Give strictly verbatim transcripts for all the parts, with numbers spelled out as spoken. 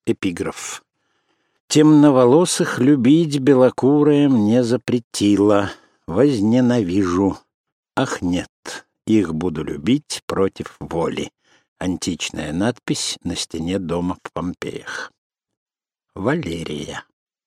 Эпиграф. «Темноволосых любить белокурая мне запретила. Возненавижу. Ах, нет, их буду любить против воли». Античная надпись на стене дома в Помпеях. Валерия.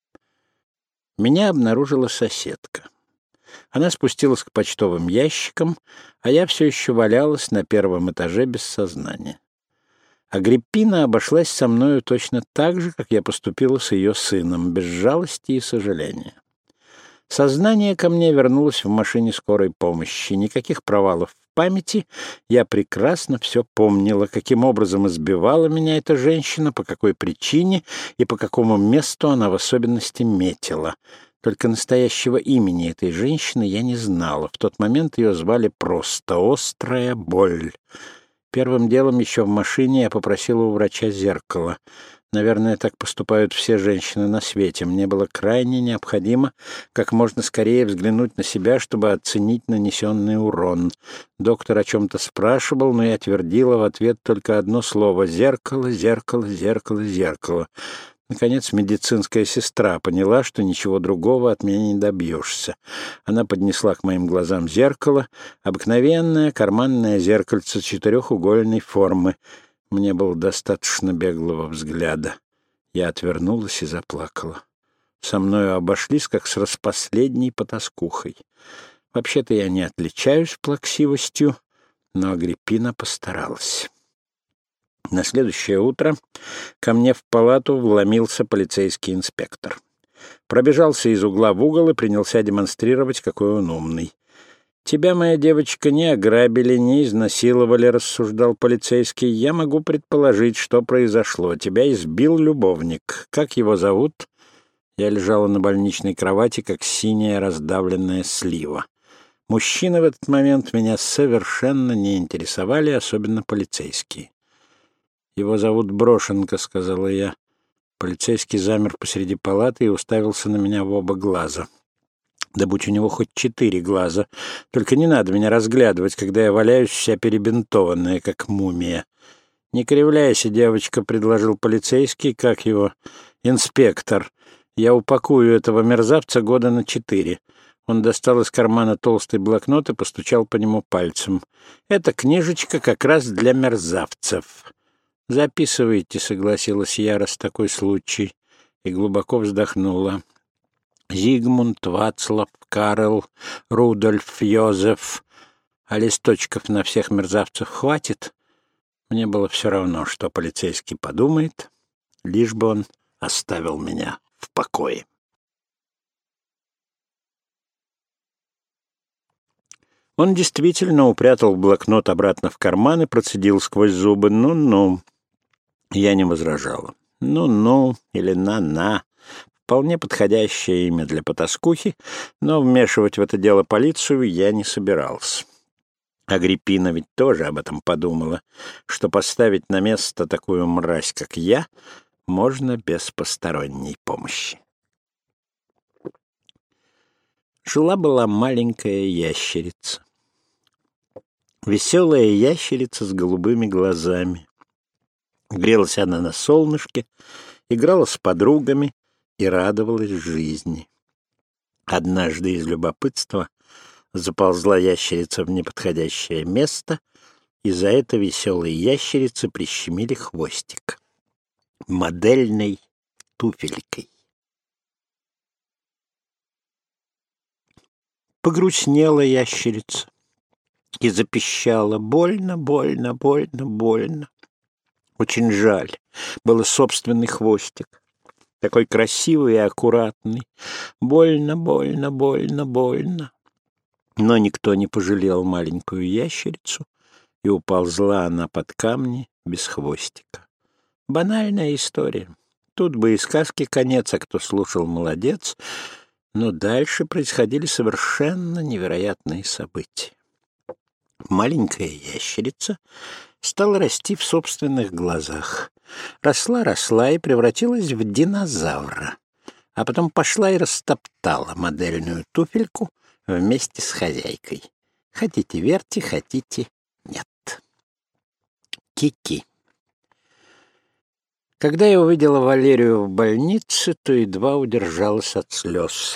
Меня обнаружила соседка. Она спустилась к почтовым ящикам, а я все еще валялась на первом этаже без сознания. Агриппина обошлась со мною точно так же, как я поступила с ее сыном, без жалости и сожаления. Сознание ко мне вернулось в машине скорой помощи. Никаких провалов в памяти. Я прекрасно все помнила, каким образом избивала меня эта женщина, по какой причине и по какому месту она в особенности метила. Только настоящего имени этой женщины я не знала. В тот момент ее звали просто «Острая боль». Первым делом еще в машине я попросила у врача зеркало. Наверное, так поступают все женщины на свете. Мне было крайне необходимо как можно скорее взглянуть на себя, чтобы оценить нанесенный урон. Доктор о чем-то спрашивал, но я твердила в ответ только одно слово: «Зеркало, зеркало, зеркало, зеркало». Наконец, медицинская сестра поняла, что ничего другого от меня не добьешься. Она поднесла к моим глазам зеркало, обыкновенное карманное зеркальце четырехугольной формы. Мне было достаточно беглого взгляда. Я отвернулась и заплакала. Со мною обошлись, как с распоследней потаскухой. Вообще-то я не отличаюсь плаксивостью, но Агриппина постаралась. На следующее утро ко мне в палату вломился полицейский инспектор. Пробежался из угла в угол и принялся демонстрировать, какой он умный. «Тебя, моя девочка, не ограбили, не изнасиловали», — рассуждал полицейский. «Я могу предположить, что произошло. Тебя избил любовник. Как его зовут?» Я лежала на больничной кровати, как синяя раздавленная слива. Мужчины в этот момент меня совершенно не интересовали, особенно полицейские. «Его зовут Брошенко», — сказала я. Полицейский замер посреди палаты и уставился на меня в оба глаза. Да будь у него хоть четыре глаза. Только не надо меня разглядывать, когда я валяюсь вся перебинтованная, как мумия. «Не кривляйся, девочка», — предложил полицейский, как его, инспектор. «Я упакую этого мерзавца года на четыре». Он достал из кармана толстый блокнот и постучал по нему пальцем. «Эта книжечка как раз для мерзавцев». «Записывайте», — согласилась я, раз такой случай, и глубоко вздохнула. Зигмунд, Вацлав, Карл, Рудольф, Йозеф. А листочков на всех мерзавцев хватит? Мне было все равно, что полицейский подумает, лишь бы он оставил меня в покое. Он действительно упрятал блокнот обратно в карман и процедил сквозь зубы: «Ну-ну». Я не возражала. «Ну-ну» или «на-на». Вполне подходящее имя для потаскухи, но вмешивать в это дело полицию я не собирался. Агриппина ведь тоже об этом подумала, что поставить на место такую мразь, как я, можно без посторонней помощи. Жила-была маленькая ящерица. Веселая ящерица с голубыми глазами. Грелась она на солнышке, играла с подругами и радовалась жизни. Однажды из любопытства заползла ящерица в неподходящее место, и за это веселой ящерице прищемили хвостик модельной туфелькой. Погрустнела ящерица и запищала: «Больно, больно, больно, больно». Очень жаль. Был собственный хвостик. Такой красивый и аккуратный. Больно, больно, больно, больно. Но никто не пожалел маленькую ящерицу, и уползла она под камни без хвостика. Банальная история. Тут бы и сказки конец, а кто слушал, молодец. Но дальше происходили совершенно невероятные события. Маленькая ящерица стала расти в собственных глазах. Росла-росла и превратилась в динозавра. А потом пошла и растоптала модельную туфельку вместе с хозяйкой. Хотите верьте, хотите нет. Ки-ки. Когда я увидела Валерию в больнице, то едва удержалась от слез.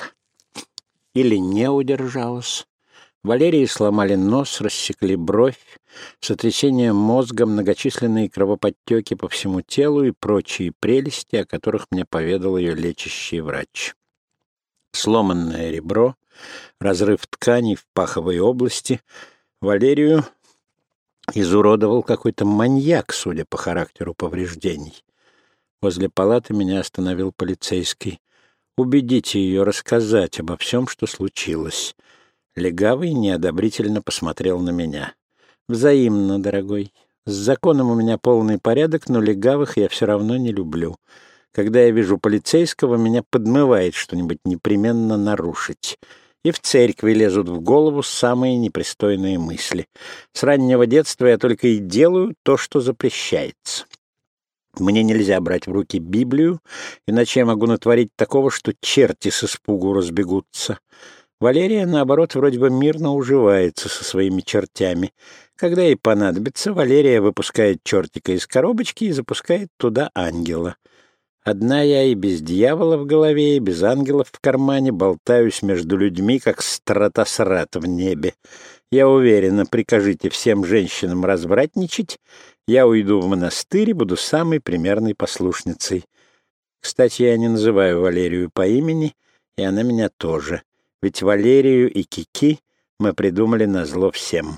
Или не удержалась. Валерии сломали нос, рассекли бровь, сотрясение мозга, многочисленные кровоподтеки по всему телу и прочие прелести, о которых мне поведал ее лечащий врач. Сломанное ребро, разрыв тканей в паховой области. Валерию изуродовал какой-то маньяк, судя по характеру повреждений. Возле палаты меня остановил полицейский. «Убедите ее рассказать обо всем, что случилось». Легавый неодобрительно посмотрел на меня. «Взаимно, дорогой. С законом у меня полный порядок, но легавых я все равно не люблю. Когда я вижу полицейского, меня подмывает что-нибудь непременно нарушить. И в церкви лезут в голову самые непристойные мысли. С раннего детства я только и делаю то, что запрещается. Мне нельзя брать в руки Библию, иначе я могу натворить такого, что черти с испугу разбегутся. Валерия, наоборот, вроде бы мирно уживается со своими чертями. Когда ей понадобится, Валерия выпускает чертика из коробочки и запускает туда ангела. Одна я и без дьявола в голове, и без ангелов в кармане болтаюсь между людьми, как стратосрат в небе. Я уверена, прикажите всем женщинам развратничать, я уйду в монастырь и буду самой примерной послушницей. Кстати, я не называю Валерию по имени, и она меня тоже. Ведь Валерию и Кики мы придумали назло всем.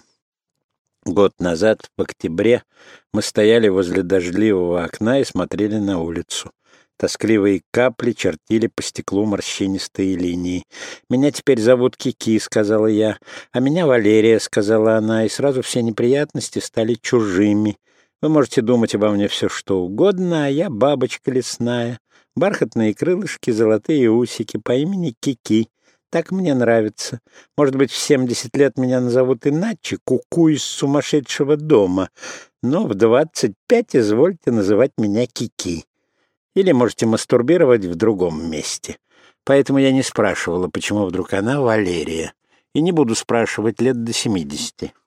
Год назад, в октябре, мы стояли возле дождливого окна и смотрели на улицу. Тоскливые капли чертили по стеклу морщинистые линии. «Меня теперь зовут Кики», — сказала я. «А меня Валерия», — сказала она, и сразу все неприятности стали чужими. Вы можете думать обо мне все, что угодно, а я бабочка лесная. Бархатные крылышки, золотые усики по имени Кики. Так мне нравится. Может быть, в семьдесят лет меня назовут иначе, куку из сумасшедшего дома. Но в двадцать пять извольте называть меня Кики. Или можете мастурбировать в другом месте. Поэтому я не спрашивала, почему вдруг она Валерия. И не буду спрашивать лет до семидесяти.